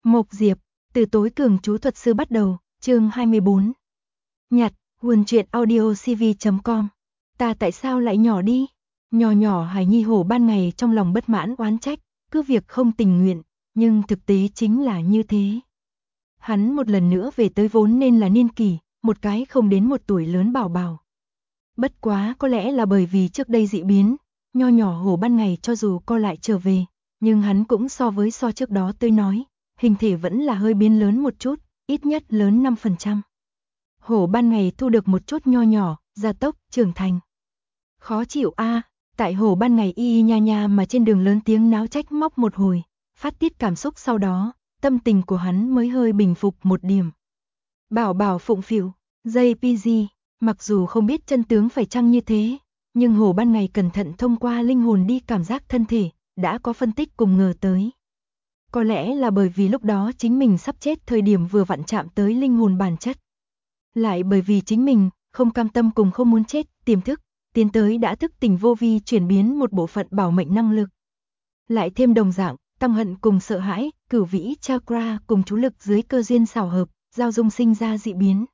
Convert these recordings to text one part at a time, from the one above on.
Mộc Diệp, từ tối cường chú thuật sư bắt đầu, chương 24. Nhặt, nguồn truyện audio cv.com. Ta tại sao lại nhỏ đi? Nhỏ nhỏ Hải Nhi hổ ban ngày trong lòng bất mãn oán trách, cứ việc không tình nguyện, nhưng thực tế chính là như thế. Hắn một lần nữa về tới vốn nên là niên kỷ, một cái không đến một tuổi lớn bảo bảo. Bất quá có lẽ là bởi vì trước đây dị biến, nho nhỏ hổ ban ngày cho dù co lại trở về, nhưng hắn cũng so trước đó tôi nói, hình thể vẫn là hơi biến lớn một chút, ít nhất lớn 5%. Hổ ban ngày thu được một chút nho nhỏ, gia tốc, trưởng thành. Khó chịu a, tại hổ ban ngày y nha nha mà trên đường lớn tiếng náo trách móc một hồi, phát tiết cảm xúc sau đó, tâm tình của hắn mới hơi bình phục một điểm. Bảo bảo phụng phịu, JPG, mặc dù không biết chân tướng phải chăng như thế, nhưng hổ ban ngày cẩn thận thông qua linh hồn đi cảm giác thân thể, đã có phân tích cùng ngờ tới. Có lẽ là bởi vì lúc đó chính mình sắp chết thời điểm vừa vặn chạm tới linh hồn bản chất. Lại bởi vì chính mình không cam tâm cùng không muốn chết, tiềm thức, tiến tới đã thức tỉnh vô vi chuyển biến một bộ phận bảo mệnh năng lực. Lại thêm đồng dạng, căm hận cùng sợ hãi, cửu vĩ chakra cùng chú lực dưới cơ duyên xảo hợp, giao dung sinh ra dị biến.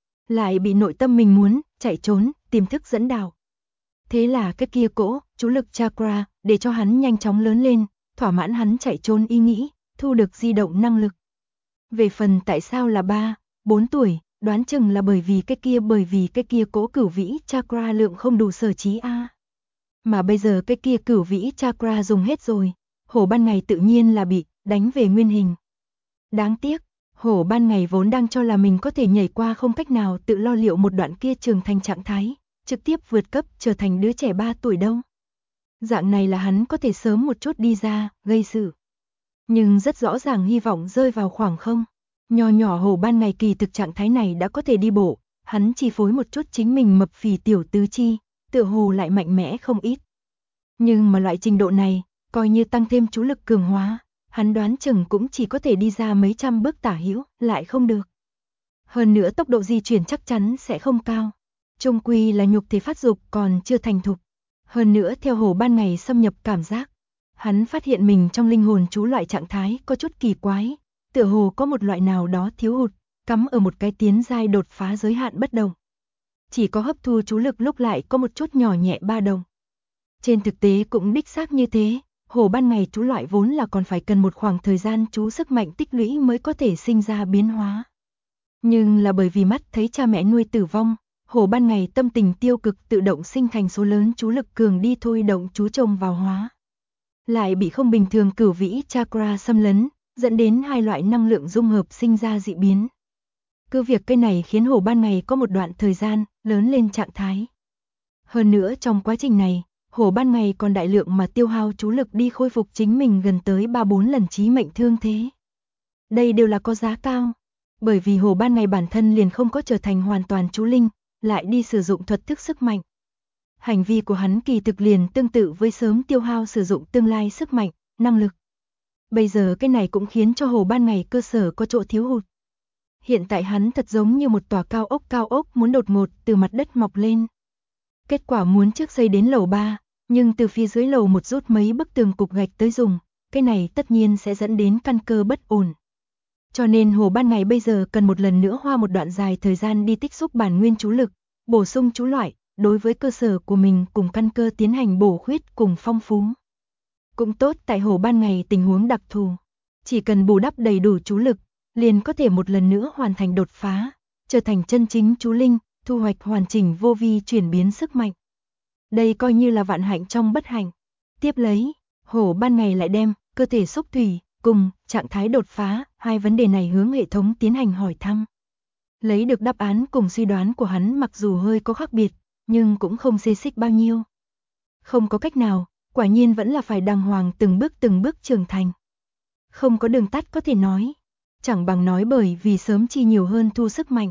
Lại bị nội tâm mình muốn, chạy trốn, tiềm thức dẫn đạo. Thế là cái kia cỗ, chú lực chakra, để cho hắn nhanh chóng lớn lên, thỏa mãn hắn chạy trốn ý nghĩ, thu được di động năng lực. Về phần tại sao là 3, 4 tuổi, đoán chừng là bởi vì cái kia cỗ cửu vĩ chakra lượng không đủ sở trí a. Mà bây giờ cái kia cửu vĩ chakra dùng hết rồi, hổ ban ngày tự nhiên là bị đánh về nguyên hình. Đáng tiếc, hổ ban ngày vốn đang cho là mình có thể nhảy qua không cách nào tự lo liệu một đoạn kia trưởng thành trạng thái, trực tiếp vượt cấp trở thành đứa trẻ 3 tuổi đâu. Dạng này là hắn có thể sớm một chút đi ra, gây sự. Nhưng rất rõ ràng hy vọng rơi vào khoảng không. Nho nhỏ hổ ban ngày kỳ thực trạng thái này đã có thể đi bộ, hắn chi phối một chút chính mình mập phì tiểu tứ chi, tựa hồ lại mạnh mẽ không ít. Nhưng mà loại trình độ này, coi như tăng thêm chú lực cường hóa, hắn đoán chừng cũng chỉ có thể đi ra mấy trăm bước tả hữu, lại không được. Hơn nữa tốc độ di chuyển chắc chắn sẽ không cao. Chung quy là nhục thể phát dục còn chưa thành thục. Hơn nữa theo hổ ban ngày xâm nhập cảm giác, hắn phát hiện mình trong linh hồn chú loại trạng thái có chút kỳ quái, tựa hồ có một loại nào đó thiếu hụt, cắm ở một cái tiến giai đột phá giới hạn bất đồng. Chỉ có hấp thu chú lực lúc lại có một chút nhỏ nhẹ ba đồng. Trên thực tế cũng đích xác như thế, hổ ban ngày chú loại vốn là còn phải cần một khoảng thời gian chú sức mạnh tích lũy mới có thể sinh ra biến hóa. Nhưng là bởi vì mắt thấy cha mẹ nuôi tử vong, hổ ban ngày tâm tình tiêu cực tự động sinh thành số lớn chú lực cường đi thôi động chú trồng vào hóa. Lại bị không bình thường cửu vĩ chakra xâm lấn, dẫn đến hai loại năng lượng dung hợp sinh ra dị biến. Cứ việc cái này khiến hổ ban ngày có một đoạn thời gian lớn lên trạng thái. Hơn nữa trong quá trình này, hổ ban ngày còn đại lượng mà tiêu hao chú lực đi khôi phục chính mình gần tới 3-4 lần chí mệnh thương thế. Đây đều là có giá cao, bởi vì hổ ban ngày bản thân liền không có trở thành hoàn toàn chú linh, lại đi sử dụng thuật thức sức mạnh. Hành vi của hắn kỳ thực liền tương tự với sớm tiêu hao sử dụng tương lai sức mạnh, năng lực. Bây giờ cái này cũng khiến cho hổ ban ngày cơ sở có chỗ thiếu hụt. Hiện tại hắn thật giống như một tòa cao ốc muốn đột ngột từ mặt đất mọc lên. Kết quả muốn trước xây đến lầu 3, nhưng từ phía dưới lầu một rút mấy bức tường cục gạch tới dùng, cái này tất nhiên sẽ dẫn đến căn cơ bất ổn. Cho nên hổ ban ngày bây giờ cần một lần nữa hoa một đoạn dài thời gian đi tích xúc bản nguyên chú lực, bổ sung chú loại, đối với cơ sở của mình cùng căn cơ tiến hành bổ khuyết cùng phong phú. Cũng tốt tại hổ ban ngày tình huống đặc thù, chỉ cần bù đắp đầy đủ chú lực, liền có thể một lần nữa hoàn thành đột phá, trở thành chân chính chú linh, thu hoạch hoàn chỉnh vô vi chuyển biến sức mạnh. Đây coi như là vạn hạnh trong bất hạnh. Tiếp lấy, hổ ban ngày lại đem cơ thể xúc thủy cùng trạng thái đột phá, hai vấn đề này hướng hệ thống tiến hành hỏi thăm. Lấy được đáp án cùng suy đoán của hắn mặc dù hơi có khác biệt, nhưng cũng không xê xích bao nhiêu. Không có cách nào, quả nhiên vẫn là phải đàng hoàng từng bước trưởng thành. Không có đường tắt có thể nói, chẳng bằng nói bởi vì sớm chi nhiều hơn thu sức mạnh,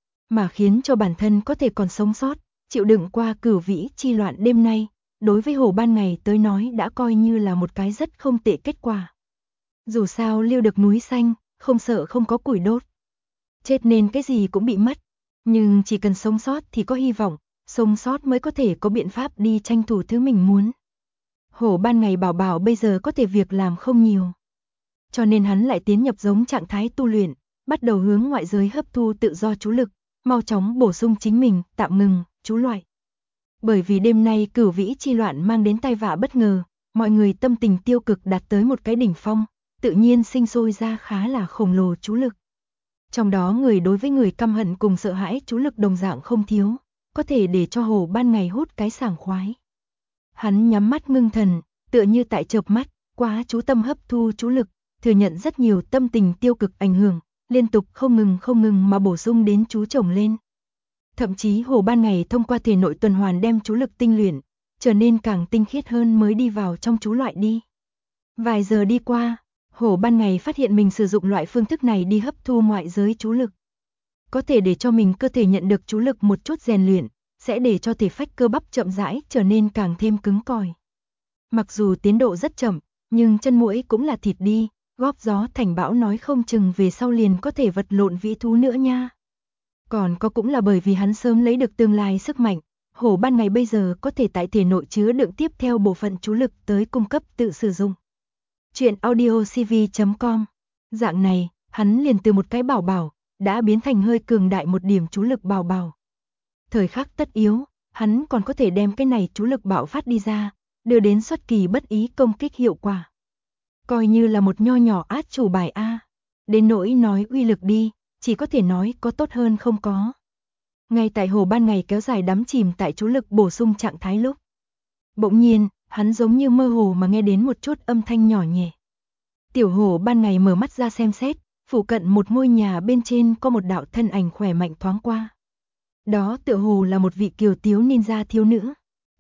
mà khiến cho bản thân có thể còn sống sót, chịu đựng qua cửu vĩ chi loạn đêm nay, đối với hổ ban ngày tới nói đã coi như là một cái rất không tệ kết quả. Dù sao lưu được núi xanh, không sợ không có củi đốt. Chết nên cái gì cũng bị mất, nhưng chỉ cần sống sót thì có hy vọng, sống sót mới có thể có biện pháp đi tranh thủ thứ mình muốn. Hổ ban ngày bảo bảo bây giờ có thể việc làm không nhiều. cho nên hắn lại tiến nhập giống trạng thái tu luyện, bắt đầu hướng ngoại giới hấp thu tự do chú lực, mau chóng bổ sung chính mình, tạm ngừng chú loại. Bởi vì đêm nay cửu vĩ chi loạn mang đến tai vạ bất ngờ, mọi người tâm tình tiêu cực đạt tới một cái đỉnh phong, tự nhiên sinh sôi ra khá là khổng lồ chú lực. Trong đó người đối với người căm hận cùng sợ hãi chú lực đồng dạng không thiếu, có thể để cho Hồ Ban Ngày hút cái sảng khoái. Hắn nhắm mắt ngưng thần, tựa như tại chợp mắt, quá chú tâm hấp thu chú lực, thừa nhận rất nhiều tâm tình tiêu cực ảnh hưởng, liên tục không ngừng mà bổ sung đến chú chồng lên. Thậm chí Hồ Ban Ngày thông qua thể nội tuần hoàn đem chú lực tinh luyện, trở nên càng tinh khiết hơn mới đi vào trong chú loại đi. Vài giờ đi qua, Hồ Ban Ngày phát hiện mình sử dụng loại phương thức này đi hấp thu ngoại giới chú lực. Có thể để cho mình cơ thể nhận được chú lực một chút rèn luyện, sẽ để cho thể phách cơ bắp chậm rãi trở nên càng thêm cứng cỏi. Mặc dù tiến độ rất chậm, nhưng chân muỗi cũng là thịt đi, góp gió thành bão nói không chừng về sau liền có thể vật lộn vĩ thú nữa nha. Còn có cũng là bởi vì hắn sớm lấy được tương lai sức mạnh, Hồ Ban Ngày bây giờ có thể tại thể nội chứa đựng tiếp theo bộ phận chú lực tới cung cấp tự sử dụng. Chuyện audiocv.com. Dạng này, hắn liền từ một cái bảo bảo, đã biến thành hơi cường đại một điểm chú lực bảo bảo. Thời khắc tất yếu, hắn còn có thể đem cái này chú lực bạo phát đi ra, đưa đến xuất kỳ bất ý công kích hiệu quả. Coi như là một nho nhỏ át chủ bài A. Đến nỗi nói uy lực đi, chỉ có thể nói có tốt hơn không có. Ngay tại Hồ Ban Ngày kéo dài đắm chìm tại chú lực bổ sung trạng thái lúc. Bỗng nhiên, hắn giống như mơ hồ mà nghe đến một chút âm thanh nhỏ nhẹ. Tiểu Hồ Ban Ngày mở mắt ra xem xét, phụ cận một ngôi nhà bên trên có một đạo thân ảnh khỏe mạnh thoáng qua. Đó tựa hồ là một vị kiều tiếu ninja thiếu nữ.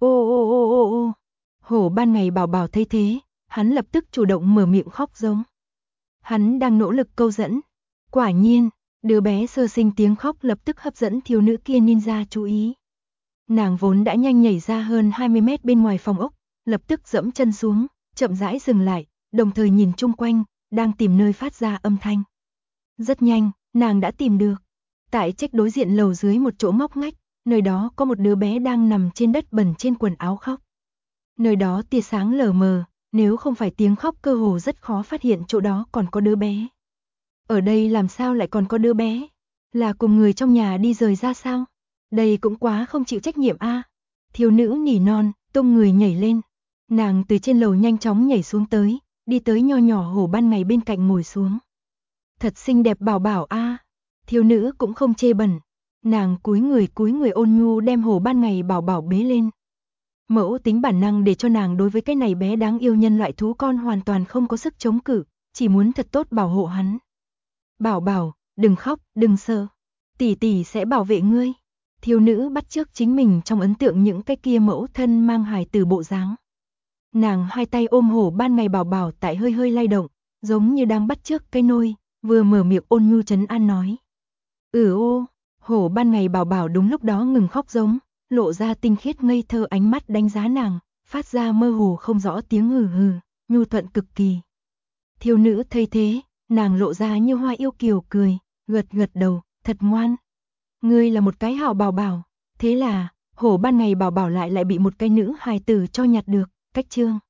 Ô. Hồ Ban Ngày bảo bảo thấy thế, hắn lập tức chủ động mở miệng khóc giống. Hắn đang nỗ lực câu dẫn. Quả nhiên, đứa bé sơ sinh tiếng khóc lập tức hấp dẫn thiếu nữ kia ninja chú ý. Nàng vốn đã nhanh nhảy ra hơn 20 mét bên ngoài phòng ốc, lập tức dẫm chân xuống, chậm rãi dừng lại, đồng thời nhìn chung quanh, đang tìm nơi phát ra âm thanh. Rất nhanh, nàng đã tìm được. Tại trách đối diện lầu dưới một chỗ ngóc ngách, nơi đó có một đứa bé đang nằm trên đất bẩn trên quần áo khóc. Nơi đó tia sáng lờ mờ, nếu không phải tiếng khóc cơ hồ rất khó phát hiện chỗ đó còn có đứa bé. Ở đây làm sao lại còn có đứa bé? Là cùng người trong nhà đi rời ra sao? Đây cũng quá không chịu trách nhiệm a. Thiếu nữ nỉ non, tung người nhảy lên. Nàng từ trên lầu nhanh chóng nhảy xuống tới, đi tới nho nhỏ Hồ Ban Ngày bên cạnh ngồi xuống. Thật xinh đẹp bảo bảo a. Thiếu nữ cũng không chê bẩn. Nàng cúi người ôn nhu đem Hồ Ban Ngày bảo bảo bế lên. Mẫu tính bản năng để cho nàng đối với cái này bé đáng yêu nhân loại thú con hoàn toàn không có sức chống cự, chỉ muốn thật tốt bảo hộ hắn. Bảo bảo, đừng khóc, đừng sợ. Tỷ tỷ sẽ bảo vệ ngươi. Thiếu nữ bắt chước chính mình trong ấn tượng những cái kia mẫu thân mang hài tử bộ dáng. Nàng hai tay ôm Hồ Ban Ngày bảo bảo tại hơi lay động, giống như đang bắt chước cái nôi, vừa mở miệng ôn nhu trấn an nói. Ô, Hồ Ban Ngày bảo bảo đúng lúc đó ngừng khóc giống, lộ ra tinh khiết ngây thơ ánh mắt đánh giá nàng, phát ra mơ hồ không rõ tiếng hừ hừ, nhu thuận cực kỳ. Thiếu nữ thấy thế, nàng lộ ra như hoa yêu kiều cười, gật đầu, thật ngoan. Ngươi là một cái hảo bảo bảo, thế là, Hồ Ban Ngày bảo bảo lại bị một cái nữ hài tử cho nhặt được, cách chương.